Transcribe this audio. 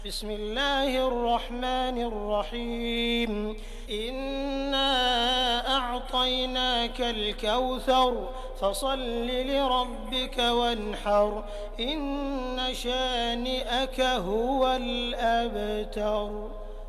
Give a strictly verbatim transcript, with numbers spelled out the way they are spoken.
بسم الله الرحمن الرحيم إنا أعطيناك الكوثر فصل لربك وانحر إن شانئك هو الأبتر.